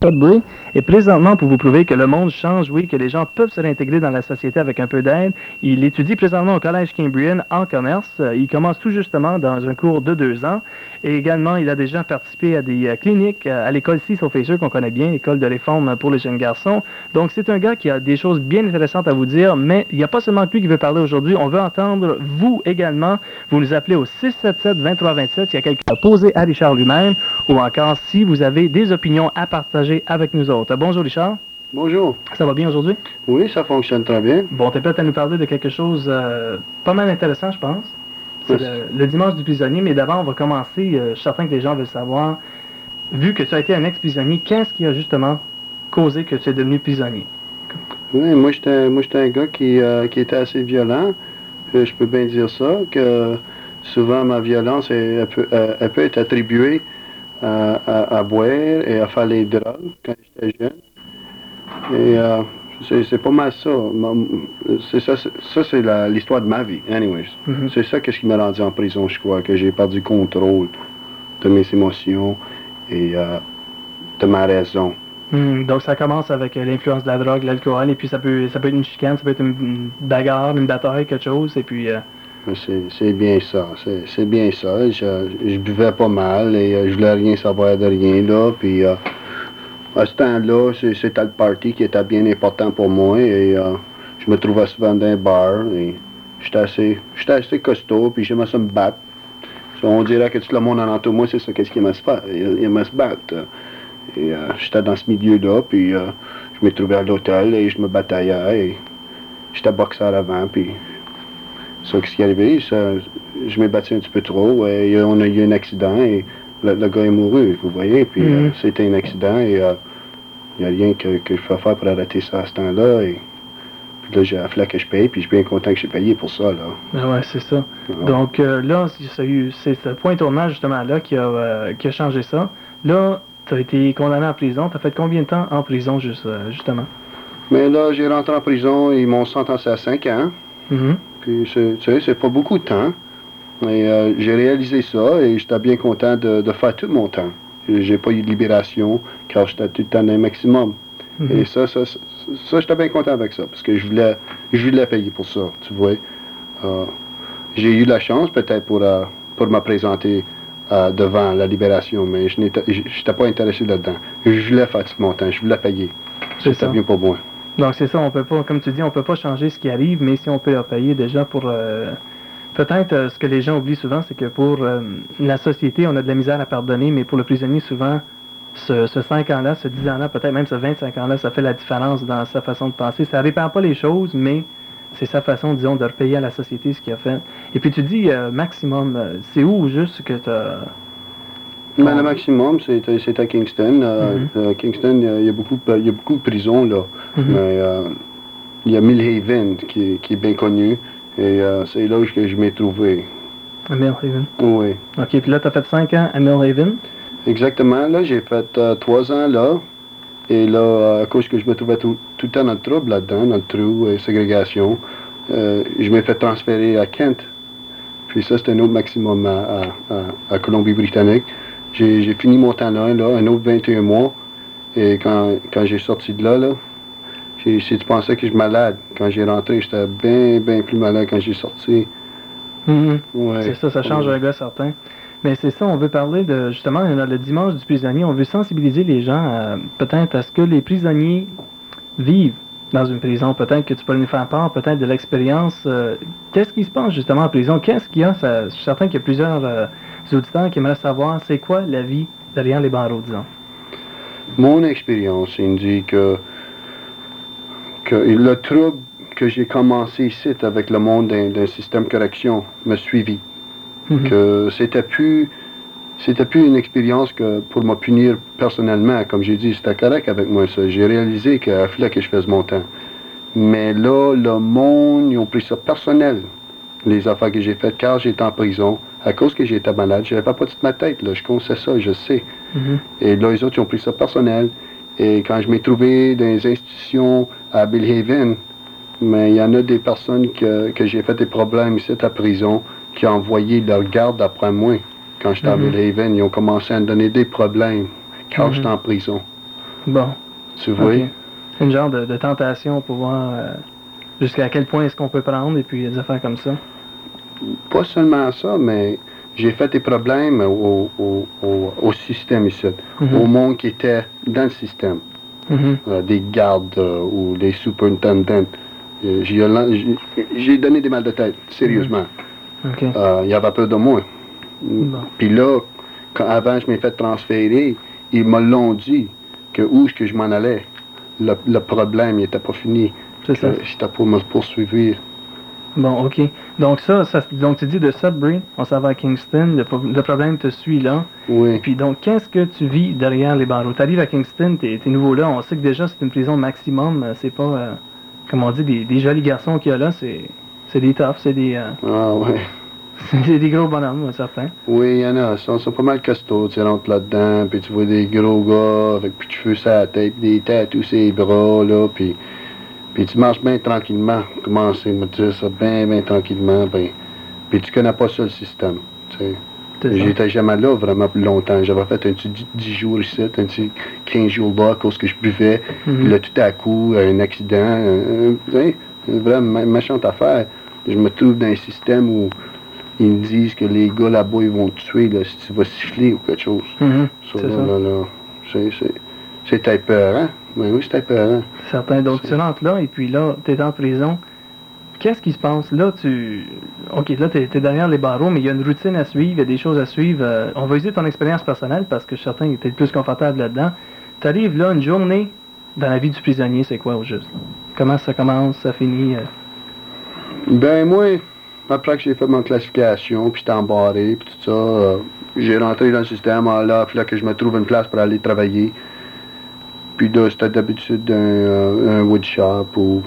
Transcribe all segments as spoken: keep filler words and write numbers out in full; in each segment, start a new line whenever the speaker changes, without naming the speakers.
Sudbury. Et présentement, pour vous prouver que le monde change, oui, que les gens peuvent se réintégrer dans la société avec un peu d'aide, il étudie présentement au Collège Cambrian en commerce. Il commence tout justement dans un cours de deux ans. Et également, il a déjà participé à des euh, cliniques euh, à l'école Sea Surfacer qu'on connaît bien, l'école de réforme pour les jeunes garçons. Donc, c'est un gars qui a des choses bien intéressantes à vous dire, mais il n'y a pas seulement que lui qui veut parler aujourd'hui. On veut entendre vous également. Vous nous appelez au six sept sept, deux trois deux sept s'il y a quelqu'un à poser à Richard lui-même, ou encore si vous avez des opinions à partager avec nous autres. Bonjour Richard.
Bonjour.
Ça va bien aujourd'hui?
Oui, ça fonctionne très bien.
Bon, t'es prêt à nous parler de quelque chose euh, pas mal intéressant, je pense. C'est le, le dimanche du prisonnier, mais d'abord, on va commencer. Euh, je suis certain que les gens veulent savoir, vu que tu as été un ex-prisonnier, qu'est-ce qui a justement causé que tu es devenu prisonnier?
Oui, moi, j'étais, moi, j'étais un gars qui, euh, qui était assez violent. Euh, je peux bien dire ça, que souvent, ma violence, elle, elle, peut, elle, elle peut être attribuée à, à, à boire et à faire les drogues quand j'étais jeune. Et euh, c'est, c'est pas mal ça. C'est ça, c'est, ça, c'est la, l'histoire de ma vie, anyways. Mm-hmm. C'est ça qu'est-ce qui m'a rendu en prison, je crois, que j'ai perdu contrôle de mes émotions et euh, de ma raison.
Mm, donc ça commence avec euh, l'influence de la drogue, l'alcool, et puis ça peut, ça peut être une chicane, ça peut être une, une bagarre, une bataille, quelque chose, et puis... Euh...
C'est, c'est bien ça, c'est, c'est bien ça. Je, je buvais pas mal et euh, je voulais rien savoir de rien, là, puis... Euh, à ce temps-là, c'était le party qui était bien important pour moi et euh, je me trouvais souvent dans un bar et j'étais assez, j'étais assez costaud puis j'aimais ça me battre. So, on dirait que tout le monde en entour de moi, c'est ça, qu'est-ce qu'il aimait se faire, il, il aimait se battre. Et euh, j'étais dans ce milieu-là puis euh, je me trouvais à l'hôtel et je me bataillais et j'étais boxeur avant puis ça, qu'est-ce qui est arrivé, ça, je m'ai battu un petit peu trop et on a eu un accident et le, le gars est mouru, vous voyez, puis mm-hmm. euh, c'était un accident et il euh, n'y a rien que, que je peux faire pour arrêter ça à ce temps-là. Et puis là, j'ai fallu que je paye, puis je suis bien content que j'ai payé pour ça, là.
Ah ouais, c'est ça. Ah. Donc euh, là, c'est ce point tournant, justement, là, qui a, euh, qui a changé ça. Là, tu as été condamné en prison. Tu as fait combien de temps en prison, juste, euh, justement?
Mais là, j'ai rentré en prison, ils m'ont sentencé à cinq ans. Mm-hmm. Puis, tu sais, c'est pas beaucoup de temps. Et euh, j'ai réalisé ça et j'étais bien content de, de faire tout mon temps. J'ai pas eu de libération car j'étais tout le temps dans le maximum. Mm-hmm. Et ça, ça, ça, ça j'étais bien content avec ça parce que je voulais, je voulais payer pour ça, tu vois. Euh, j'ai eu la chance peut-être pour, euh, pour me présenter euh, devant la libération, mais je n'étais j'étais pas intéressé là-dedans. Je voulais faire tout mon temps, je voulais payer. C'était bien pour moi.
Donc c'est ça, on peut pas, comme tu dis, on peut pas changer ce qui arrive, mais si on peut leur payer déjà pour... Euh... Peut-être, euh, ce que les gens oublient souvent, c'est que pour euh, la société, on a de la misère à pardonner, mais pour le prisonnier, souvent, ce, ce cinq ans-là, ce dix ans-là, peut-être même ce vingt-cinq ans-là, ça fait la différence dans sa façon de penser. Ça ne répare pas les choses, mais c'est sa façon, disons, de repayer à la société ce qu'il a fait. Et puis tu dis euh, maximum, euh, c'est où juste que tu as...
Ben, le maximum, c'est, c'est à Kingston. Euh, mm-hmm. euh, Kingston, il y, y a beaucoup de prisons, là. Mm-hmm. Mais euh, il y a Millhaven qui, qui est bien connu. Et euh, c'est là que je m'ai trouvé.
À Millhaven?
Oui.
OK, puis là, tu as fait cinq ans à Millhaven?
Exactement. Là, j'ai fait euh, trois ans là. Et là, euh, à cause que je me trouvais tout, tout le temps dans le trouble là-dedans, dans le trou et ségrégation, euh, je m'ai fait transférer à Kent. Puis ça, c'était un autre maximum à, à, à, à Colombie-Britannique. J'ai, j'ai fini mon temps là, là, un autre vingt et un mois. Et quand, quand j'ai sorti de là, là, si tu pensais que je suis malade, quand j'ai rentré, j'étais bien, bien plus malade quand j'ai sorti.
Mm-hmm. Ouais. C'est ça, ça change ouais. un gars certain. Mais c'est ça, on veut parler de, justement, le dimanche du prisonnier, on veut sensibiliser les gens à, peut-être à ce que les prisonniers vivent dans une prison. Peut-être que tu peux nous faire part, peut-être de l'expérience. Euh, qu'est-ce qui se passe justement en prison? Qu'est-ce qu'il y a? Ça, je suis certain qu'il y a plusieurs euh, auditeurs qui aimeraient savoir c'est quoi la vie derrière les barreaux, disons.
Mon expérience, il me dit que que le trouble que j'ai commencé ici avec le monde d'un, d'un système correction m'a suivi. Mm-hmm. Que c'était plus c'était plus une expérience que pour me punir personnellement. Comme j'ai dit, c'était correct avec moi ça. J'ai réalisé qu'il fallait que je fasse mon temps. Mais là, le monde, ils ont pris ça personnel. Les affaires que j'ai faites car j'étais en prison. À cause que j'étais malade, j'avais pas pas toute ma tête, là. Je connaissais ça, je sais. Mm-hmm. Et là, les autres, ils ont pris ça personnel. Et quand je m'ai trouvé dans les institutions à Millhaven, mais il y en a des personnes que, que j'ai fait des problèmes ici à la prison qui ont envoyé leur garde après moi. Quand j'étais mm-hmm. à Millhaven, ils ont commencé à me donner des problèmes quand mm-hmm. j'étais en prison.
Bon.
Tu vois?
Okay. Une genre de, de tentation pour voir euh, jusqu'à quel point est-ce qu'on peut prendre et puis des affaires comme ça.
Pas seulement ça, mais j'ai fait des problèmes au, au, au, au système ici, mm-hmm. au monde qui était dans le système. Mm-hmm. euh, des gardes euh, ou des superintendents. Euh, j'ai, j'ai donné des mal de tête, sérieusement.
Mm-hmm. Okay.
Euh, il y avait peur de moi.
Bon.
Puis là, quand, avant je m'ai fait transférer, ils me l'ont dit que où est-ce que je m'en allais, le, le problème n'était pas fini.
C'est ça.
J'étais pour me poursuivre.
Bon, OK. Donc ça, ça donc tu dis de Sudbury, on s'en va à Kingston, le, le problème te suit là.
Oui.
Puis donc, qu'est-ce que tu vis derrière les barreaux? Tu arrives à Kingston, t'es, t'es nouveau là, on sait que déjà c'est une prison maximum, c'est pas, euh, comme on dit, des, des jolis garçons qu'il y a là, c'est, c'est des toughs, c'est des... Euh,
ah ouais.
C'est des gros bonhommes, certains.
Oui, il y en a, ils sont, sont pas mal costauds, tu rentres là-dedans, puis tu vois des gros gars avec plus de cheveux sur la tête, des tatous sur les bras, là, puis... Puis tu marches bien tranquillement, commencer à me dire ça bien, bien tranquillement, ben, puis tu connais pas ça le système, tu sais. J'étais jamais là vraiment plus longtemps. J'avais fait un petit dix jours ici, un petit quinze jours là à cause que je buvais. Mm-hmm. Puis là, tout à coup, un accident, un, un, une vraie méchante affaire. Je me trouve dans un système où ils me disent que les gars là-bas, ils vont te tuer là, si tu vas siffler ou quelque chose.
Mm-hmm.
Ça,
c'est
là,
ça.
Là, là, c'est, c'est, c'est épeurant. Oui, oui, c'est épeurant.
Certain. Donc, c'est... tu rentres là, et puis là, tu es en prison. Qu'est-ce qui se passe? Là, tu... OK, là, tu es derrière les barreaux, mais il y a une routine à suivre, il y a des choses à suivre. Euh, on va utiliser ton expérience personnelle, parce que je suis certain que tu es plus confortable là-dedans. Tu arrives là, une journée dans la vie du prisonnier, c'est quoi au juste? Comment ça commence, ça finit? Euh...
Ben, moi, après que j'ai fait mon classification, puis j'étais embarré, puis tout ça, euh, j'ai rentré dans le système, là, puis là que je me trouve une place pour aller travailler. Puis là, c'était d'habitude un, euh, un wood shop ou,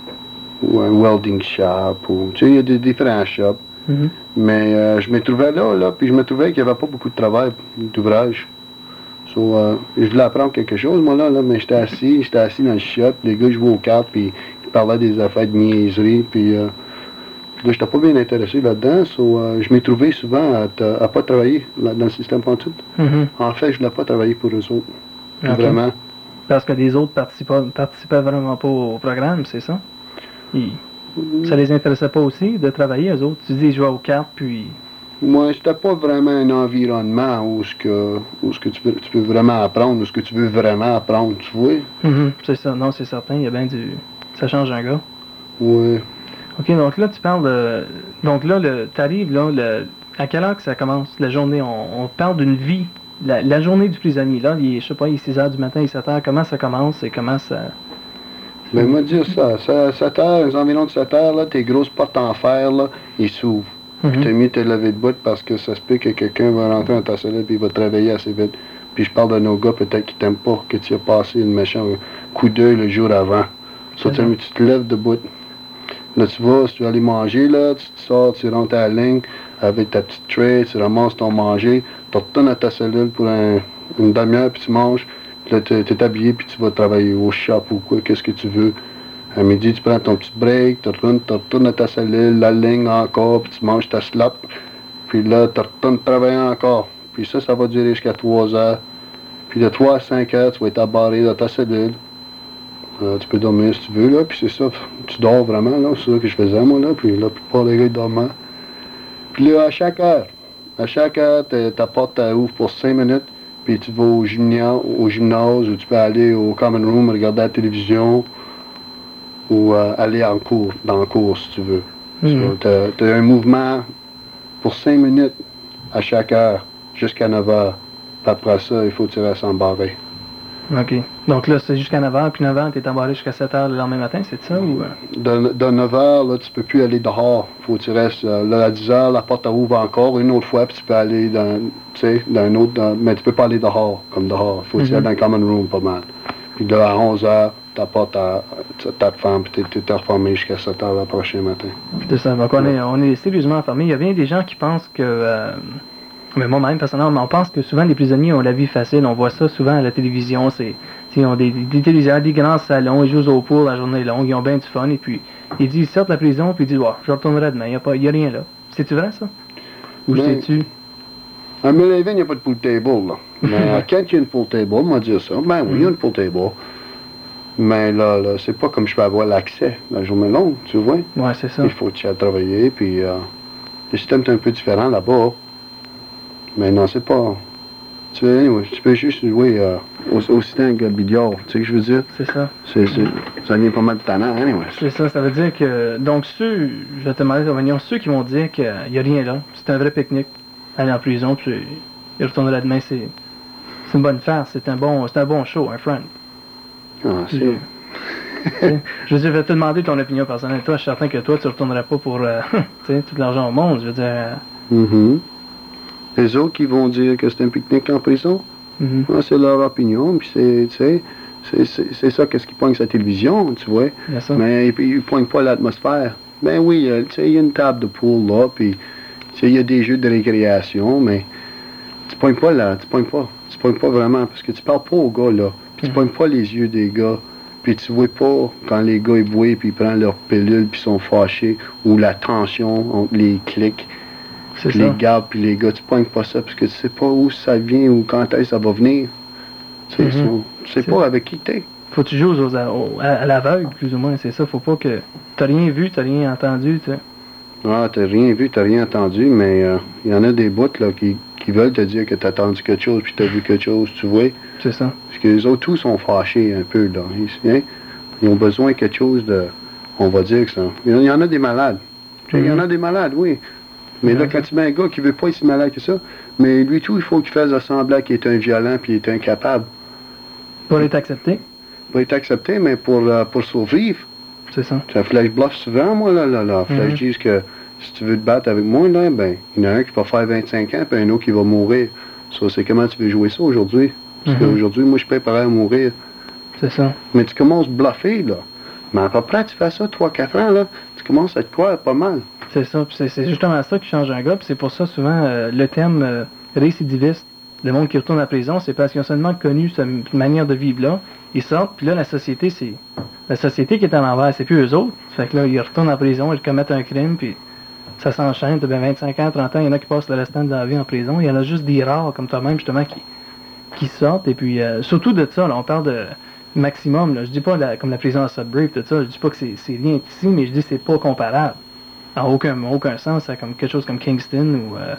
ou un welding shop, ou, tu sais, il y a des différents shops.
Mm-hmm.
Mais euh, je me trouvais là, là, puis je me trouvais qu'il n'y avait pas beaucoup de travail, d'ouvrage. So, euh, je voulais apprendre quelque chose, moi, là, là mais j'étais assis, j'étais assis dans le shop, les gars jouaient aux cartes, puis ils parlaient des affaires de niaiserie, puis euh, là, j'étais pas bien intéressé là-dedans, so, euh, je m'ai trouvé souvent à, à pas travailler là, dans le système pantoute.
Mm-hmm.
En fait, je voulais pas travailler pour eux autres, okay. Vraiment.
Parce que les autres participaient, participaient vraiment pas au programme, c'est ça? Ils, mmh. Ça les intéressait pas aussi de travailler, eux autres? Tu dis, ils jouaient aux cartes, puis...
Moi, c'était pas vraiment un environnement où, ce que, où ce que tu, peux, tu peux vraiment apprendre, où ce que tu veux vraiment apprendre, tu vois?
Mmh, c'est ça, non, c'est certain, il y a bien du... Ça change un gars.
Oui.
OK, donc là, tu parles de... Donc là, le... t'arrives, là, le... à quelle heure que ça commence, la journée? On, on parle d'une vie... La, la journée du prisonnier, là, il est, je sais pas, il est six heures du matin, il est sept heures, comment ça commence et comment ça...
Ben, moi, dire ça, ça sept heures, les environs de sept heures, là, tes grosses portes en fer, là, ils s'ouvrent. Mm-hmm. Puis t'as mieux de te lever de bout parce que ça se peut que quelqu'un va rentrer dans ta cellule puis il va te réveiller assez vite. Puis je parle de nos gars, peut-être qu'ils t'aiment pas, que tu as passé une méchant coup d'œil le jour avant. Ça, t'as mieux, tu te lèves de bout. Là, tu vas, si tu veux aller manger, là, tu te sors, tu rentres à la ligne avec ta petite tray, tu ramasses ton manger, tu retournes à ta cellule pour un, une demi-heure, puis tu manges, puis là, tu es habillé, puis tu vas travailler au shop ou quoi, qu'est-ce que tu veux. À midi, tu prends ton petit break, tu retournes, tu retournes à ta cellule, la ligne encore, puis tu manges ta slap, puis là, tu retournes travailler encore. Puis ça, ça va durer jusqu'à trois heures. Puis de trois à cinq heures, tu vas être abarré dans ta cellule. Euh, tu peux dormir si tu veux, là, puis c'est ça, tu dors vraiment, là, c'est ça que je faisais, moi, là, puis la plupart des gars, ils dormaient. Puis là, à chaque heure, à chaque heure, ta porte ouvre pour cinq minutes, puis tu vas au gymnase, au gymnase, ou tu peux aller au common room, regarder la télévision, ou euh, aller en cours, dans le cours, si tu veux. Mm-hmm. So, tu as un mouvement pour cinq minutes à chaque heure, jusqu'à neuf heures. Puis après ça, il faut que tu restes embarré.
OK. Donc là, c'est jusqu'à neuf heures, puis neuf heures, tu es embarré jusqu'à sept heures le lendemain matin, c'est ça? Ou...
De, de neuf heures, là, tu peux plus aller dehors. Faut que tu restes. Euh, là, à dix heures, la porte ouvre encore une autre fois, puis tu peux aller dans, tu sais, dans un autre... Dans, mais tu peux pas aller dehors, comme dehors. Faut que mm-hmm. tu ailles dans le common room, pas mal. Puis là, à onze heures, ta porte à ta femme, puis tu es reformé jusqu'à sept heures le prochain matin.
C'est ça. Donc, on est, on est sérieusement fermé. Il y a bien des gens qui pensent que... Euh... Mais moi-même, personnellement, on pense que souvent les prisonniers ont la vie facile. On voit ça souvent à la télévision. C'est, ils ont des, des téléviseurs, des grands salons, ils jouent au pool la journée longue, ils ont bien du fun. Et puis, ils disent, ils sortent de la prison, puis ils disent, oh, je retournerai demain, il n'y a, a rien là. C'est-tu vrai, ça? Ou ben, sais-tu?
À Millhaven, il n'y a pas de pool table, là. Mais euh, quand il y a une pool table, on va dire ça. Ben oui, il y a une pool table. Mais là, là c'est pas comme je peux avoir l'accès la journée longue, tu vois.
Ouais, c'est ça.
Il faut que tu ailles travailler, puis euh, le système est un peu différent là-bas. Mais non, c'est pas... Tu, anyway, tu peux juste jouer euh, au, au système que le billard, tu sais ce que je veux dire?
C'est ça.
C'est, c'est, ça devient pas mal de tannant, anyway.
C'est ça, ça veut dire que... Donc ceux, je vais te demander ton opinion, ceux qui vont dire qu'il n'y a rien là, c'est un vrai pique-nique, aller en prison, puis il retourne là demain, c'est, c'est une bonne farce, c'est un bon, c'est un bon show, un friend.
Ah, c'est...
Je veux dire, je vais te demander ton opinion personnelle. Toi, je suis certain que toi, tu ne retournerais pas pour euh, tout l'argent au monde, je veux dire... Euh...
Mm-hmm. Les autres qui vont dire que c'est un pique-nique en prison, mm-hmm. ah, c'est leur opinion, puis c'est, tu sais, c'est, c'est, c'est ça qu'est-ce qu'ils poignent sur la télévision, tu vois. Mais ils ne poignent pas l'atmosphère. Ben oui, euh, tu sais, il y a une table de pool là, puis il y a des jeux de récréation, mais tu pognes pas là, tu pognes pas. Tu pognes pas vraiment, parce que tu parles pas aux gars là, puis tu mm-hmm. pognes pas les yeux des gars, puis tu vois pas quand les gars ils boivent, puis ils prennent leur pilule, puis sont fâchés, ou la tension entre les clics. Puis les gars, puis les gars, tu pognes pas ça parce que tu sais pas où ça vient ou quand est-ce que ça va venir. Tu sais, mm-hmm. tu sais pas avec qui t'es.
Faut que tu joues aux, aux, à, à l'aveugle, plus ou moins, c'est ça. Faut pas que... T'as rien vu, t'as rien entendu, tu sais.
Ah, t'as rien vu, t'as rien entendu, mais il euh, y en a des bouts, là, qui, qui veulent te dire que t'as entendu quelque chose, puis t'as vu quelque chose, tu vois.
C'est ça.
Parce que les autres, tous sont fâchés un peu, là. Ils, hein? Ils ont besoin de quelque chose de... On va dire que ça... Il y en a des malades. Il mm-hmm. y en a des malades, oui. Mais là, quand tu mets un gars qui veut pas être si malade que ça, mais lui tout, il faut qu'il fasse semblant qu'il est un violent puis il est incapable.
Pour être accepté?
Pour être accepté, mais pour, euh, pour survivre.
C'est ça.
Ça flash bluff souvent, moi, là, là, là. Flash mm-hmm. disent que si tu veux te battre avec moi, là, ben, il y en a un qui va faire vingt-cinq ans, puis un autre qui va mourir. Ça, c'est comment tu veux jouer ça aujourd'hui? Parce mm-hmm. qu'aujourd'hui, moi, je suis préparé à mourir.
C'est ça.
Mais tu commences à bluffer, là. Mais à peu près, tu fais ça trois quatre ans, là, tu commences à te croire pas mal.
C'est ça, c'est, c'est justement ça qui change un gars, puis c'est pour ça souvent euh, le terme euh, récidiviste, le monde qui retourne à la prison, c'est parce qu'ils ont seulement connu cette manière de vivre là, ils sortent, puis là la société, c'est la société qui est à l'envers, c'est plus eux autres, fait que là ils retournent en prison, ils commettent un crime, puis ça s'enchaîne, t'as bien vingt-cinq ans, trente ans, il y en a qui passent le restant de leur vie en prison, il y en a juste des rares comme toi-même justement qui, qui sortent, et puis euh, surtout de ça, là, on parle de maximum, là, je dis pas la, comme la prison à Sudbury, tout ça, je dis pas que c'est, c'est rien ici, mais je dis que c'est pas comparable. En aucun, aucun sens, c'est comme quelque chose comme Kingston ou... Euh,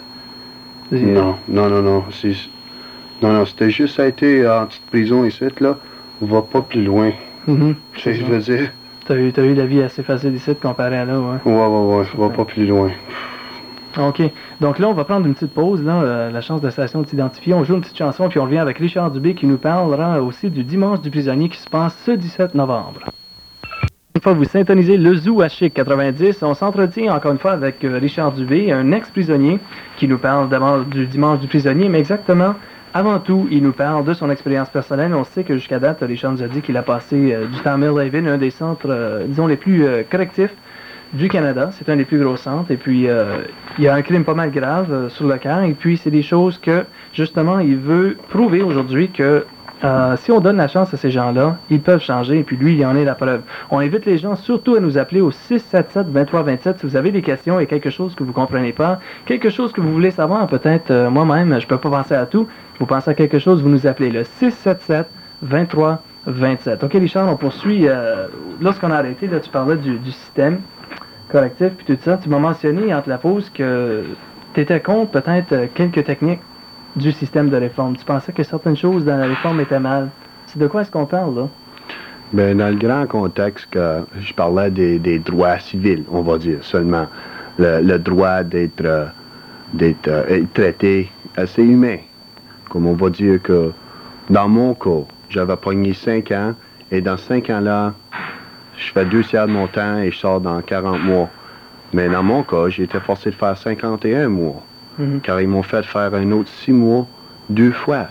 non, non, non, non. C'est, non, non, c'était juste, ça a été en petite prison ici, là. On va pas plus loin.
Mm-hmm,
tu sais ce que je veux dire?
T'as eu, t'as eu la vie assez facile ici comparé à là, ouais.
Ouais, ouais, ouais, on va pas plus loin.
OK. Donc là, on va prendre une petite pause, là, euh, la chance de la station de s'identifier. On joue une petite chanson, puis on revient avec Richard Dubé qui nous parlera aussi du Dimanche du prisonnier qui se passe ce dix-sept novembre. Une fois vous syntonisez le Zoo à Chic quatre-vingt-dix, on s'entretient encore une fois avec euh, Richard Dubé, un ex-prisonnier qui nous parle d'abord du Dimanche du prisonnier, mais exactement, avant tout, il nous parle de son expérience personnelle. On sait que jusqu'à date, Richard nous a dit qu'il a passé euh, du temps à Millhaven, un des centres, euh, disons, les plus euh, correctifs du Canada. C'est un des plus gros centres, et puis euh, il y a un crime pas mal grave euh, sur le camp, et puis c'est des choses que, justement, il veut prouver aujourd'hui que Euh, si on donne la chance à ces gens-là, ils peuvent changer, et puis lui, il en est la preuve. On invite les gens surtout à nous appeler au six sept sept, deux trois deux sept si vous avez des questions et quelque chose que vous ne comprenez pas, quelque chose que vous voulez savoir, peut-être euh, moi-même, je ne peux pas penser à tout, vous pensez à quelque chose, vous nous appelez le six sept sept, deux trois deux sept. OK, Richard, on poursuit. Euh, lorsqu'on a arrêté, là, tu parlais du, du système correctif, puis tout ça, tu m'as mentionné entre la pause que tu étais contre peut-être euh, quelques techniques du système de réforme. Tu pensais que certaines choses dans la réforme étaient mal. C'est de quoi est-ce qu'on parle, là?
Bien, dans le grand contexte que je parlais des, des droits civils, on va dire, seulement. Le, le droit d'être, euh, d'être euh, traité assez humain. Comme on va dire que, dans mon cas, j'avais pogné cinq ans, et dans cinq ans-là, je fais deux tiers de mon temps et je sors dans quarante mois. Mais dans mon cas, j'ai été forcé de faire cinquante et un mois. Mm-hmm. Car ils m'ont fait faire un autre six mois, deux fois.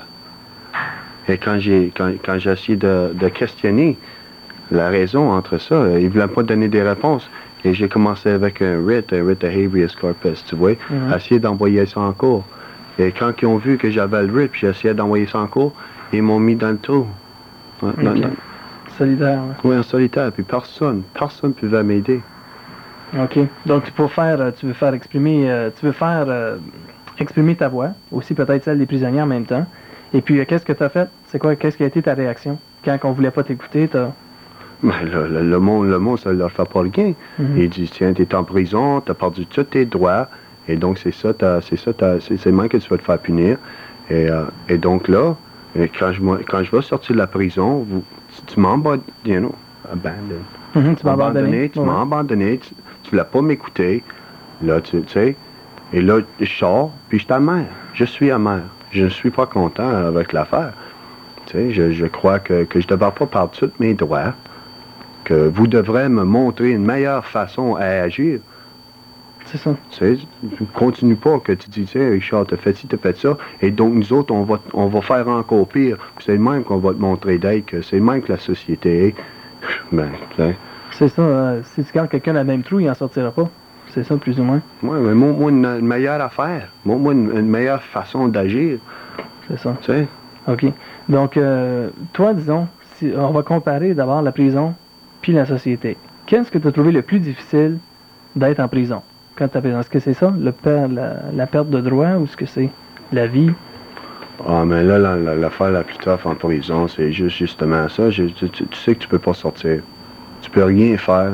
Et quand j'ai quand, quand j'ai essayé de, de questionner la raison entre ça, ils ne voulaient pas donner des réponses. Et j'ai commencé avec un writ, un writ de habeas corpus, tu vois, mm-hmm. essayer d'envoyer ça en cours. Et quand ils ont vu que j'avais le writ, puis j'essayais d'envoyer ça en cours, ils m'ont mis dans le trou.
Okay. Dans, dans... Solitaire. Ouais.
Oui, en solitaire. Puis personne, personne ne pouvait m'aider.
OK. Donc, pour faire, tu veux faire exprimer, euh, tu veux faire euh, exprimer ta voix, aussi peut-être celle des prisonniers en même temps. Et puis, euh, qu'est-ce que tu as fait? C'est quoi, qu'est-ce qui a été ta réaction? Quand on voulait pas t'écouter, t'as...
Ben, le, le, le monde, le monde, ça leur fait pas rien.
Mhm.
Il dit, tiens, t'es en prison, t'as perdu tous tes droits, et donc c'est ça, t'as- c'est ça, t'as- c'est c'est même que tu vas te faire punir. Et, euh, et donc là, et quand je, m'en- quand je vais sortir de la prison, vous, tu, tu m'as abandonné, you know, abandonné.
Mhm, tu m'as abandonné.
Tu
Ouais.
m'as abandonné, tu, tu voulais pas m'écouter. Là, tu tu sais, et là, je sors, puis je suis amer. Je suis amer. Je ne suis pas content avec l'affaire. Tu sais, je, je crois que, que je ne devrais pas perdre tous mes droits, que vous devrez me montrer une meilleure façon à agir.
C'est ça.
Tu sais, continue pas que tu dis, tiens, Richard, t'as fait ci, t'as fait ça, et donc nous autres, on va, on va faire encore pire. Puis c'est le même qu'on va te montrer d'être, que c'est le même que la société est. Ben, tu sais.
C'est ça. euh, si tu gardes quelqu'un dans le même trou, il n'en sortira pas. C'est ça, plus ou moins.
Ouais, mais moi, moi une, une meilleure affaire. Moi, moi une, une meilleure façon d'agir.
C'est ça.
Tu sais.
OK. Donc, euh, toi, disons, si, on va comparer d'abord la prison puis la société. Qu'est-ce que tu as trouvé le plus difficile d'être en prison? Quand tu prison, est-ce que c'est ça, le per- la, la perte de droit, ou est-ce que c'est la vie?
Ah, mais là, la- la- l'affaire la plus tough en prison, c'est juste justement ça. Je- tu, tu- tu sais que tu peux pas sortir. Tu peux rien faire.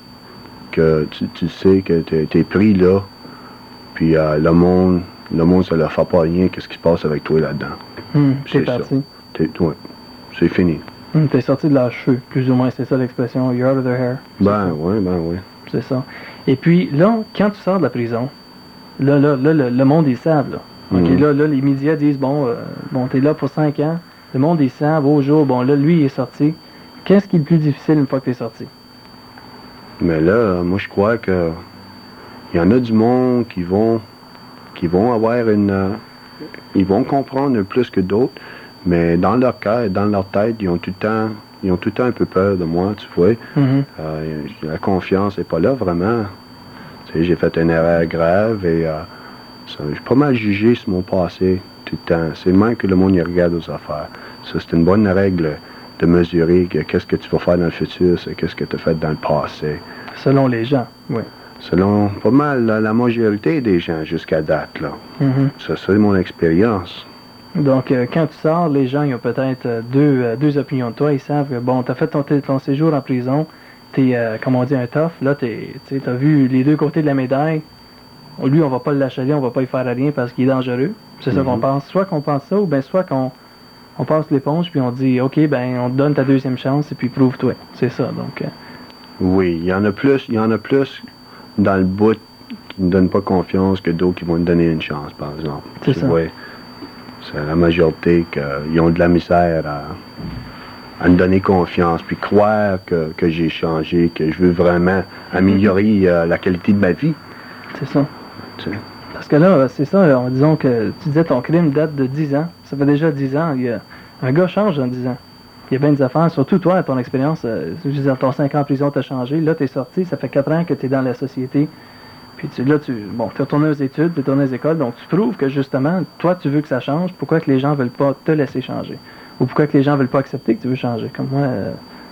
Que tu, tu sais que tu es pris là. Puis euh, le monde, le monde, ça leur fait pas rien. Qu'est-ce qui se passe avec toi là-dedans?
Hum, t'es
C'est ça.
parti.
T'es, ouais, c'est fini.
Hum, t'es sorti de leur cheveux, plus ou moins, c'est ça l'expression. You're out of their hair. C'est
Ben,
ça.
ouais, ben, ouais.
C'est ça. Et puis, là, quand tu sors de la prison, là, là, là, le, le monde, ils savent, là. OK,
Mhm.
là, là, les médias disent, bon, euh, bon, t'es là pour cinq ans. Le monde, ils savent, au jour, bon, là, lui, il est sorti. Qu'est-ce qui est le plus difficile une fois que t'es sorti?
Mais là, euh, moi, je crois que il y en a du monde qui vont, qui vont avoir une, euh, ils vont comprendre plus que d'autres, mais dans leur cœur, dans leur tête, ils ont tout le temps, ils ont tout le temps un peu peur de moi, tu vois.
Mhm.
Euh, la confiance n'est pas là vraiment. Tu sais, j'ai fait une erreur grave et euh, ça, j'ai pas mal jugé sur mon passé tout le temps. C'est même que le monde y regarde aux affaires. Ça, c'est une bonne règle de mesurer que qu'est-ce que tu vas faire dans le futur, c'est qu'est-ce que tu as fait dans le passé.
Selon les gens, oui.
Selon pas mal la, la majorité des gens jusqu'à date, là.
Mhm.
Ça, c'est mon expérience.
Donc, euh, quand tu sors, les gens, ils ont peut-être euh, deux, euh, deux opinions de toi. Ils savent que, bon, t'as fait ton, ton séjour en prison, t'es, euh, comme on dit, un tough. Là, t'es, tu as vu les deux côtés de la médaille. Lui, on va pas le lâcher, on va pas y faire rien parce qu'il est dangereux. C'est ça
Mhm.
qu'on pense. Soit qu'on pense ça, ou bien soit qu'on on passe l'éponge, puis on dit, OK, ben, on te donne ta deuxième chance, et puis prouve-toi. C'est ça, donc... euh,
Oui, il y en a plus, il y en a plus dans le bout qui ne donnent pas confiance que d'autres qui vont te donner une chance, par exemple.
C'est
Tu
ça.
vois, c'est la majorité qui ont de la misère à, à me donner confiance, puis croire que, que j'ai changé, que je veux vraiment améliorer euh, la qualité de ma vie.
c'est ça.
Tu sais.
Parce que là, c'est ça, là, disons que tu disais ton crime date de dix ans. Ça fait déjà dix ans. Il y a, un gars change en dix ans. Il y a bien des affaires, surtout toi, ton expérience. Euh, je veux dire, ton cinq ans en prison t'a changé. Là, t'es sorti, ça fait quatre ans que t'es dans la société. Puis tu, là, tu bon, t'es retourné aux études, t'es retourné aux écoles. Donc, tu prouves que justement, toi, tu veux que ça change. Pourquoi que les gens veulent pas te laisser changer? Ou pourquoi que les gens veulent pas accepter que tu veux changer? Comme moi... euh,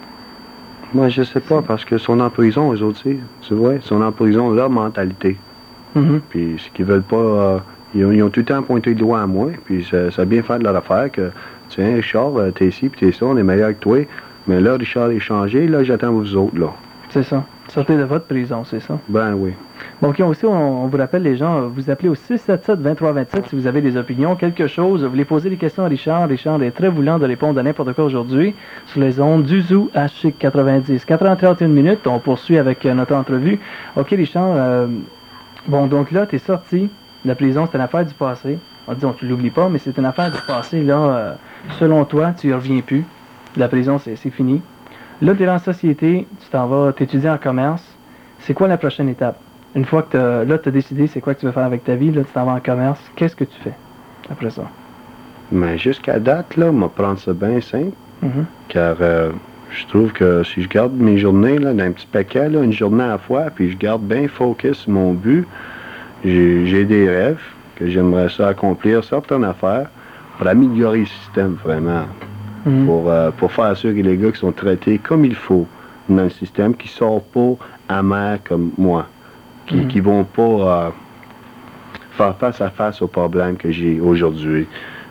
Moi, je sais pas, parce que sont en prison, eux autres aussi. Tu vois, ils sont en prison, leur mentalité.
mhm.
Puis ce qu'ils veulent pas, euh, ils, ont, ils ont tout le temps pointé le doigt à moi, puis ça, ça a bien fait de leur affaire que, tiens, Richard, euh, t'es ici, puis t'es ça, on est meilleur que toi, mais là, Richard est changé, là, j'attends vous autres, là.
C'est ça. Sortez de votre prison, c'est ça.
Ben oui.
Bon, OK, aussi, on, on vous rappelle, les gens, vous appelez au six sept sept, deux trois deux sept si vous avez des opinions, quelque chose. Vous voulez poser des questions à Richard. Richard est très voulant de répondre à n'importe quoi aujourd'hui sur les ondes du Zoo H C quatre-vingt-dix. quatre heures trente et une minutes, on poursuit avec euh, notre entrevue. OK, Richard, euh, bon, donc là, tu es sorti de la prison, c'est une affaire du passé. On dit, on tu l'oublies pas, mais c'est une affaire du passé. Là, euh, selon toi, tu y reviens plus. La prison, c'est c'est fini. Là, tu es dans la société, tu t'en vas, tu étudies en commerce. C'est quoi la prochaine étape? Une fois que t'as, là, tu as décidé c'est quoi que tu veux faire avec ta vie, là, tu t'en vas en commerce, qu'est-ce que tu fais après ça?
Mais jusqu'à date, là, on va prendre ça bien simple,
Mhm.
car euh, je trouve que si je garde mes journées, là, d'un petit paquet, là, une journée à la fois, puis je garde bien focus sur mon but, j'ai, j'ai des rêves que j'aimerais ça accomplir, certaines affaires, pour améliorer le système, vraiment.
Mhm.
Pour, euh, pour faire sûr que les gars qui sont traités comme il faut dans le système, qui sortent pas amers comme moi, qui,
Mhm.
qui vont pas euh, faire face à face aux problèmes que j'ai aujourd'hui.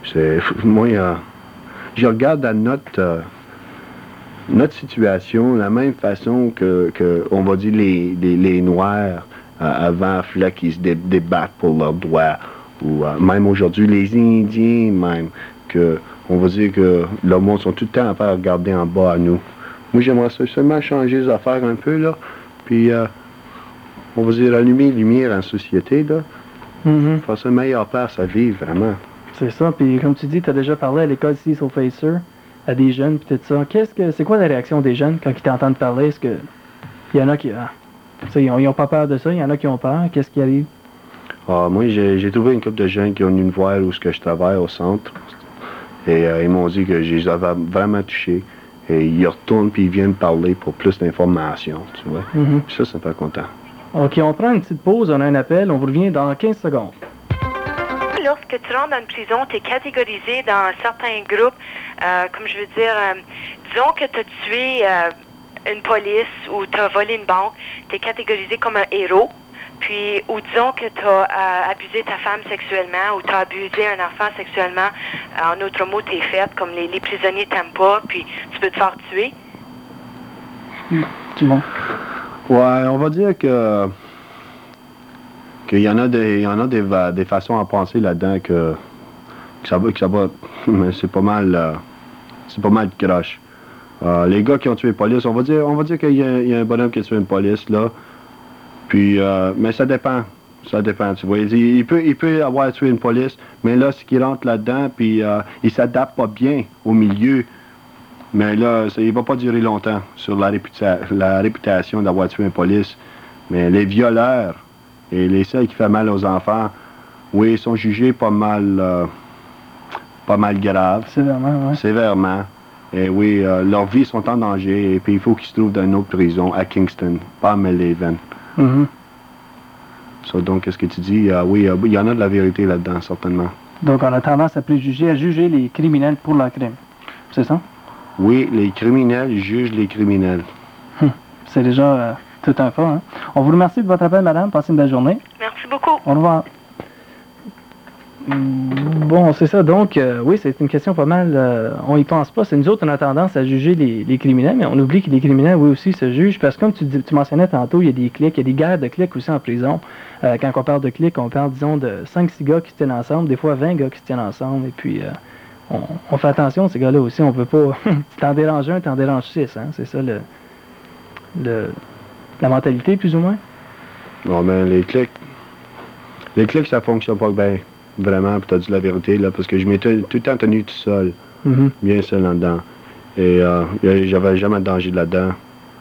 C'est, moi, euh, je regarde à notre, euh, notre situation de la même façon que, que on va dire, les, les, les Noirs euh, avant là, qui se dé- débattent pour leurs droits, ou euh, même aujourd'hui, les Indiens, même, que on va dire que le monde sont tout le temps à faire regarder en bas à nous. Moi, j'aimerais seulement changer les affaires un peu, là, puis euh, on va dire allumer les lumières en société, là,
Mm-hmm.
faire ça une meilleure place à vivre, vraiment.
C'est ça. Puis comme tu dis, tu as déjà parlé à l'école ici sur Facer, à des jeunes, puis tout ça. Qu'est-ce que c'est quoi la réaction des jeunes quand ils t'entendent parler? Est-ce que il y en a qui ah, ça, ils, ont, ils ont pas peur de ça, il y en a qui ont peur. Qu'est-ce qui arrive?
Ah, moi, j'ai, j'ai trouvé une couple de jeunes qui ont venu me voir où ce que je travaille au centre. Et euh, ils m'ont dit que je les avais vraiment touchés. Et ils retournent puis ils viennent parler pour plus d'informations, tu vois.
Mm-hmm.
Puis ça, ça me fait content.
OK, on prend une petite pause, on a un appel, on vous revient dans quinze secondes.
Lorsque tu rentres dans une prison, tu es catégorisé dans certains groupes, euh, comme je veux dire, euh, disons que tu as tué euh, une police ou tu as volé une banque, tu es catégorisé comme un héros. Puis, ou disons que tu as euh, abusé ta femme sexuellement ou tu as abusé un enfant sexuellement, en autre mot, tu es faite, comme les, les prisonniers t'aiment pas, puis tu peux te faire tuer.
Tout le monde.
Ouais, on va dire que qu'il y en a des, il y en a des, va- des façons à penser là-dedans que, que ça va, que ça va, mais c'est pas mal, euh, c'est pas mal de croche. Euh, les gars qui ont tué une police, on va dire, on va dire qu'il y a, il y a un bonhomme qui a tué une police là. Puis, euh, mais ça dépend. Ça dépend, tu vois. Il, il peut, il peut avoir tué une police, mais là, c'est qu'il rentre là-dedans, puis euh, il s'adapte pas bien au milieu. Mais là, ça, il va pas durer longtemps sur la, réputa- la réputation d'avoir tué une police. Mais les violeurs et les celles qui font mal aux enfants, oui, ils sont jugés pas mal, euh, pas mal graves,
Sévèrement, ouais.
sévèrement. Et oui, euh, leurs vies sont en danger, et puis il faut qu'ils se trouvent dans une autre prison à Kingston, pas à Millhaven.
Mm-hmm.
So, donc, qu'est-ce que tu dis? Ah oui, euh, il y en a de la vérité là-dedans, certainement.
Donc, on a tendance à préjuger, à juger les criminels pour leur crime. C'est ça?
Oui, les criminels jugent les criminels.
Hum. C'est déjà euh, tout un pas. Hein? On vous remercie de votre appel, madame. Passez une belle journée.
Merci beaucoup.
Au revoir. Bon, c'est ça. Donc, euh, oui, c'est une question pas mal. Euh, on y pense pas. C'est nous autres, on a tendance à juger les, les criminels, mais on oublie que les criminels, oui, aussi, se jugent. Parce que, comme tu, dis- tu mentionnais tantôt, il y a des clics, il y a des guerres de clics aussi en prison. Euh, quand on parle de clics, on parle, disons, de cinq six gars qui se tiennent ensemble, des fois vingt gars qui se tiennent ensemble. Et puis, euh, on, on fait attention, ces gars-là aussi. On peut pas. Tu t'en déranges un, t'en déranges six. Hein? C'est ça le, le, la mentalité, plus ou moins.
Bon, ben, les clics. Les clics, ça fonctionne pas bien. Vraiment, puis t'as dit la vérité, là, parce que je m'étais tout le temps tenu tout seul.
Mm-hmm.
Bien seul là-dedans. Et euh, y- j'avais jamais de danger là-dedans.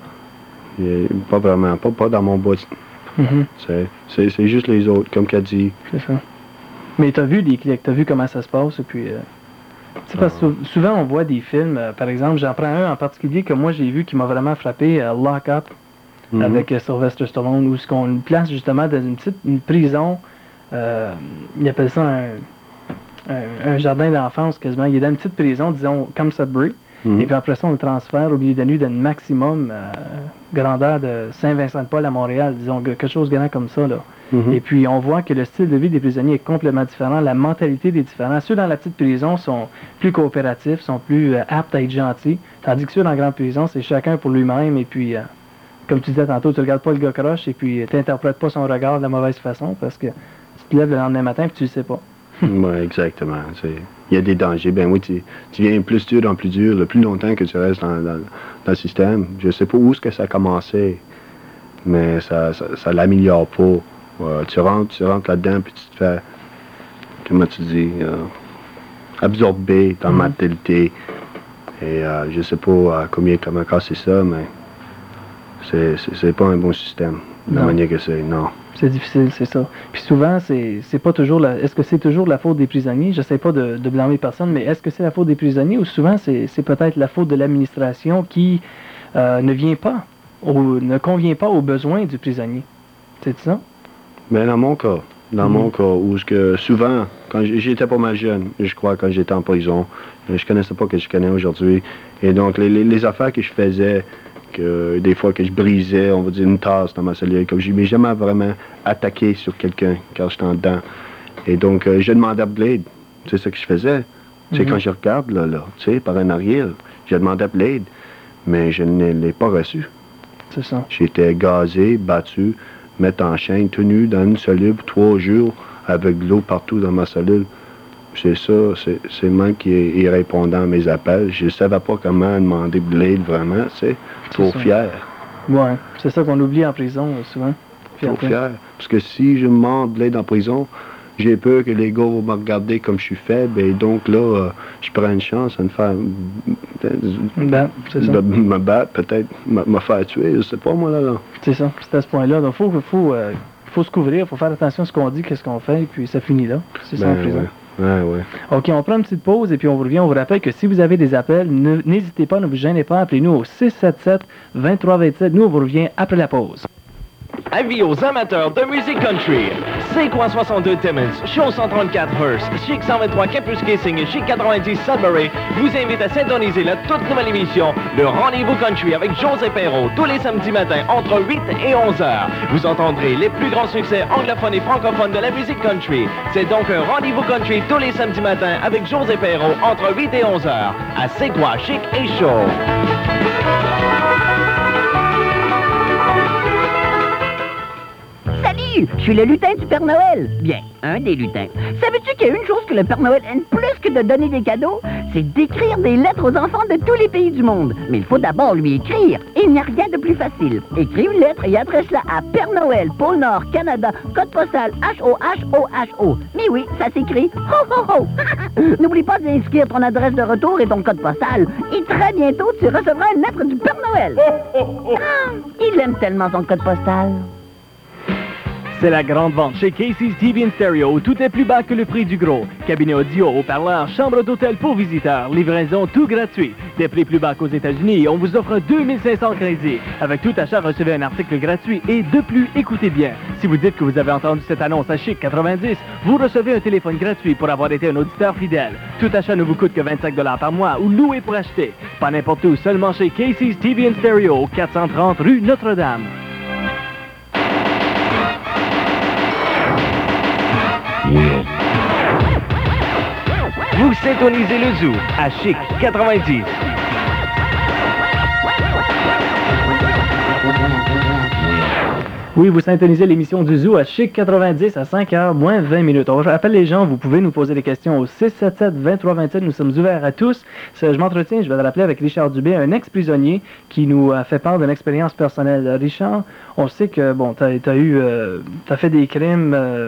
Et pas vraiment, pas, pas dans mon bout.
Mm-hmm.
C'est, c'est, c'est juste les autres, comme qu'a dit.
C'est ça. Mais t'as vu les clics, t'as vu comment ça se passe, et puis... Euh, tu sais, parce que sou- souvent, on voit des films, euh, par exemple, j'en prends un en particulier que moi, j'ai vu qui m'a vraiment frappé, euh, Lock Up,
Mhm.
avec euh, Sylvester Stallone, où ce qu'on le place justement dans une petite une prison, euh, il appelle ça un, un, un jardin d'enfance quasiment, il est dans une petite prison, disons, comme Sudbury,
Mhm.
et puis après ça, on le transfère au milieu de la nuit d'un maximum euh, grandeur de Saint-Vincent-de-Paul à Montréal, disons, quelque chose de grand comme ça, là.
Mhm.
Et puis, on voit que le style de vie des prisonniers est complètement différent, la mentalité est différente. Ceux dans la petite prison sont plus coopératifs, sont plus euh, aptes à être gentils, tandis que ceux dans la grande prison, c'est chacun pour lui-même, et puis, euh, comme tu disais tantôt, tu regardes pas le gars croche, et puis tu n'interprètes pas son regard de la mauvaise façon, parce que tu te lèves le lendemain matin, puis tu le sais pas.
Oui, exactement. C'est- Il y a des dangers. Ben oui, tu, tu viens plus dur en plus dur, le plus longtemps que tu restes dans, dans- dans le système. Je sais pas où est-ce que ça a commencé, mais ça, ça, ça l'améliore pas. Euh, tu rentres, tu rentres là-dedans, puis tu te fais, comment tu dis, euh, absorber ta
Mhm.
mentalité. Et euh, je sais pas euh, combien, comment casser ça, mais c'est, c'est, c'est pas un bon système, de la
Non.
manière que c'est, non.
C'est difficile, c'est ça. Puis souvent, c'est c'est pas toujours la... Est-ce que c'est toujours la faute des prisonniers? J'essaie pas de, de blâmer personne, mais est-ce que c'est la faute des prisonniers ou souvent c'est c'est peut-être la faute de l'administration qui euh, ne vient pas, ou ne convient pas aux besoins du prisonnier? C'est ça?
Mais dans mon cas, dans
Mhm.
mon cas, où ce que souvent, quand j- j'étais pas mal jeune, je crois, quand j'étais en prison, je connaissais pas ce que je connais aujourd'hui. Et donc, les, les, les affaires que je faisais, que des fois que je brisais, on va dire, une tasse dans ma cellule, comme je m'ai jamais vraiment attaqué sur quelqu'un quand j'étais en dedans. Et donc, euh, je demandais de l'aide. C'est ce que je faisais. Tu sais,
Mhm.
quand je regarde, là, là, tu sais, par en arrière, j'ai demandé de l'aide, mais je ne l'ai pas reçu.
C'est ça.
J'étais gazé, battu, mettre en chaîne, tenu dans une cellule pour trois jours, avec de l'eau partout dans ma cellule. C'est ça, c'est, c'est moi qui est répondant à mes appels. Je ne savais pas comment demander de l'aide vraiment, tu sais. Trop
ça.
fier.
Ouais, c'est ça qu'on oublie en prison, euh, souvent.
Trop
Fierté.
fier. Parce que si je demande de l'aide en prison, j'ai peur que les gars vont me regarder comme je suis faible, et donc là, euh, je prends une chance à me faire...
Ben, c'est ça.
de me battre, peut-être, me, me faire tuer, je sais pas, moi, là, là.
C'est ça, c'est à ce point-là. Donc, il faut, faut, euh, faut se couvrir, il faut faire attention à ce qu'on dit, qu'est-ce qu'on fait, et puis ça finit là. C'est ça en
Ben,
prison.
ouais. Ouais, ouais.
OK, on prend une petite pause et puis on vous revient. On vous rappelle que si vous avez des appels, ne- n'hésitez pas, ne vous gênez pas. Appelez-nous au six sept sept, deux trois deux sept. Nous, on vous revient après la pause.
Avis aux amateurs de musique country. C'est quoi soixante-deux Timmins, Show cent trente-quatre Hearst, Chic cent vingt-trois Campus Kissing et Chic quatre-vingt-dix Sudbury vous invitent à syntoniser la toute nouvelle émission Le Rendez-vous Country avec José Perrault tous les samedis matins entre huit et onze heures. Vous entendrez les plus grands succès anglophones et francophones de la musique country. C'est donc un Rendez-vous Country tous les samedis matins avec José Perrault entre huit et onze heures à C'est quoi Chic et Show.
Salut, je suis le lutin du Père Noël. Bien, un des lutins. Savais-tu qu'il y a une chose que le Père Noël aime plus que de donner des cadeaux? C'est d'écrire des lettres aux enfants de tous les pays du monde. Mais il faut d'abord lui écrire. Et il n'y a rien de plus facile. Écris une lettre et adresse-la à Père Noël, Pôle Nord, Canada, code postal H O H O H O. Mais oui, ça s'écrit ho ho ho. N'oublie pas d'inscrire ton adresse de retour et ton code postal. Et très bientôt, tu recevras une lettre du Père Noël. Ah, il aime tellement son code postal.
C'est la grande vente chez Casey's T V and Stereo où tout est plus bas que le prix du gros. Cabinet audio, haut-parleur, chambre d'hôtel pour visiteurs, livraison tout gratuit. Des prix plus bas qu'aux États-Unis, on vous offre deux mille cinq cents crédits. Avec tout achat, recevez un article gratuit et de plus, écoutez bien. Si vous dites que vous avez entendu cette annonce à Chic quatre-vingt-dix, vous recevez un téléphone gratuit pour avoir été un auditeur fidèle. Tout achat ne vous coûte que vingt-cinq dollars par mois ou loué pour acheter. Pas n'importe où, seulement chez Casey's T V and Stereo, quatre cent trente rue Notre-Dame.
Vous syntonisez le Zoo à Chic quatre-vingt-dix.
Oui, vous syntonisez l'émission du Zoo à Chic quatre-vingt-dix à cinq heures moins vingt minutes. On rappelle les gens, vous pouvez nous poser des questions au six sept sept, deux trois deux sept. Nous sommes ouverts à tous. Je m'entretiens, je vais le rappeler avec Richard Dubé, un ex-prisonnier qui nous a fait part d'une expérience personnelle. Richard, on sait que, bon, tu as eu, euh, t'as fait des crimes euh,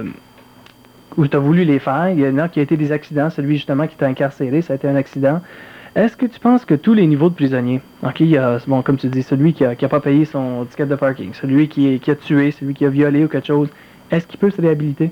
où tu as voulu les faire. Il y en a qui a été des accidents. Celui, justement, qui t'a incarcéré, ça a été un accident. Est-ce que tu penses que tous les niveaux de prisonniers, OK, il y a, bon, comme tu dis, celui qui n'a pas payé son ticket de parking, celui qui, est, qui a tué, celui qui a violé ou quelque chose, est-ce qu'il peut se réhabiliter?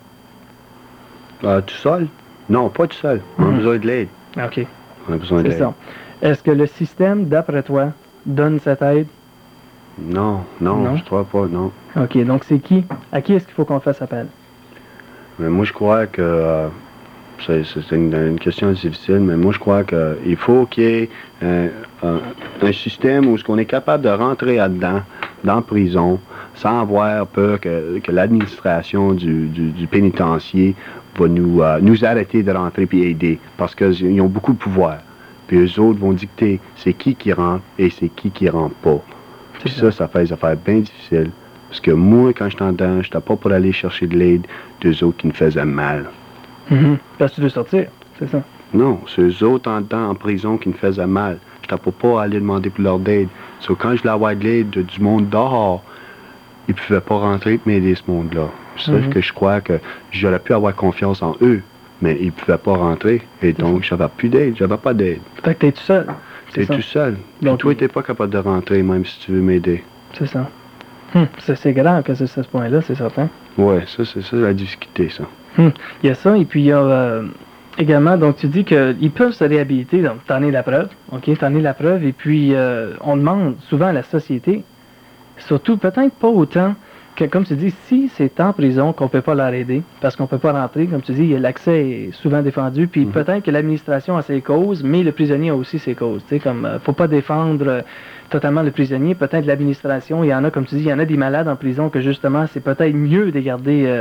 Euh, tout seul? Non, pas tout seul. On a
Mhm.
besoin de l'aide.
OK,
On a besoin de
c'est
l'aide.
ça. Est-ce que le système, d'après toi, donne cette aide?
Non, non,
Non?
je crois pas, non.
OK, donc c'est qui? À qui est-ce qu'il faut qu'on fasse appel?
Mais moi, je crois que... euh, c'est, c'est une, une question difficile, mais moi, je crois qu'il faut qu'il y ait un, un, un système où on est capable de rentrer là-dedans, dans la prison, sans avoir peur que, que l'administration du, du, du pénitencier va nous, euh, nous arrêter de rentrer puis aider, parce qu'ils ont beaucoup de pouvoir. Puis eux autres vont dicter c'est qui qui rentre et c'est qui qui rentre pas. Puis ça, ça fait des affaires bien difficiles. Parce que moi, quand j'étais en dedans, j'étais pas pour aller chercher de l'aide d'eux autres qui me faisaient mal.
Mhm. Parce que tu veux sortir, c'est ça.
Non, c'est eux autres en dedans, en prison, qui me faisaient mal. J'étais pas pas aller demander pour leur aide. So, quand je voulais avoir de l'aide de- du monde dehors, ils pouvaient pas rentrer et m'aider ce monde-là. Sauf
Mhm.
que je crois que j'aurais pu avoir confiance en eux, mais ils pouvaient pas rentrer. Et donc, j'avais plus d'aide, j'avais pas d'aide.
Fait que t'es tout seul. C'est
T'es
ça.
tout seul. Puis
Donc,
toi,
il-
t'es pas capable de rentrer, même si tu veux m'aider.
C'est ça. Hum, c'est, c'est grave que c'est à ce point-là, c'est certain.
Ouais, ça, c'est ça la difficulté, ça.
Hum, Il y a ça, et puis il y a euh, également, donc tu dis qu'ils peuvent se réhabiliter, donc t'en es la preuve, ok, t'en es la preuve, et puis euh, on demande souvent à la société, surtout peut-être pas autant, que comme tu dis, si c'est en prison qu'on peut pas leur aider, parce qu'on peut pas rentrer, comme tu dis, l'accès est souvent défendu, puis
Mhm.
peut-être que l'administration a ses causes, mais le prisonnier a aussi ses causes, tu sais, comme, euh, faut pas défendre euh, totalement le prisonnier, peut-être l'administration, il y en a, comme tu dis, il y en a des malades en prison que justement, c'est peut-être mieux de garder... euh,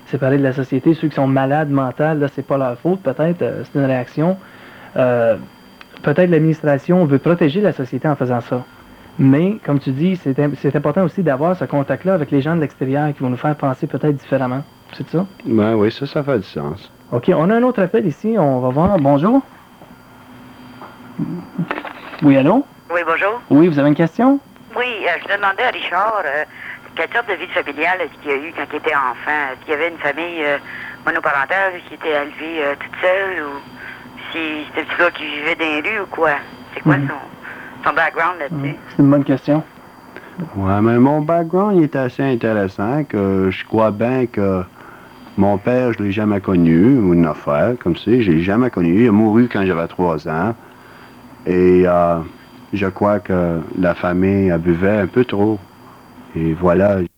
séparés de la société. Ceux qui sont malades mentales, là, c'est pas leur faute, peut-être, euh, c'est une réaction. Euh, peut-être l'administration veut protéger la société en faisant ça. Mais, comme tu dis, c'est, c'est important aussi d'avoir ce contact-là avec les gens de l'extérieur qui vont nous faire penser peut-être différemment. C'est ça?
Ben oui, ça, ça fait du sens.
OK, on a un autre appel ici, on va voir. Bonjour. Oui, allô?
Oui, bonjour.
Oui, vous avez une question?
Oui, euh, je demandais à Richard euh, quelle sorte de vie familiale est-ce qu'il y a eu quand il était enfant? Est-ce qu'il y avait une famille euh, monoparentale qui était élevée euh, toute seule ou si c'était un petit gars qui vivait dans les rues ou quoi? C'est quoi
Mhm.
son, son background là-dessus?
Mm, c'est une bonne question.
Ouais, mais mon background, il est assez intéressant, que je crois bien que mon père, je l'ai jamais connu, ou une affaire comme ça, je l'ai jamais connu. Il a mouru quand j'avais trois ans. Et euh, je crois que la famille a buvait un peu trop. Et voilà.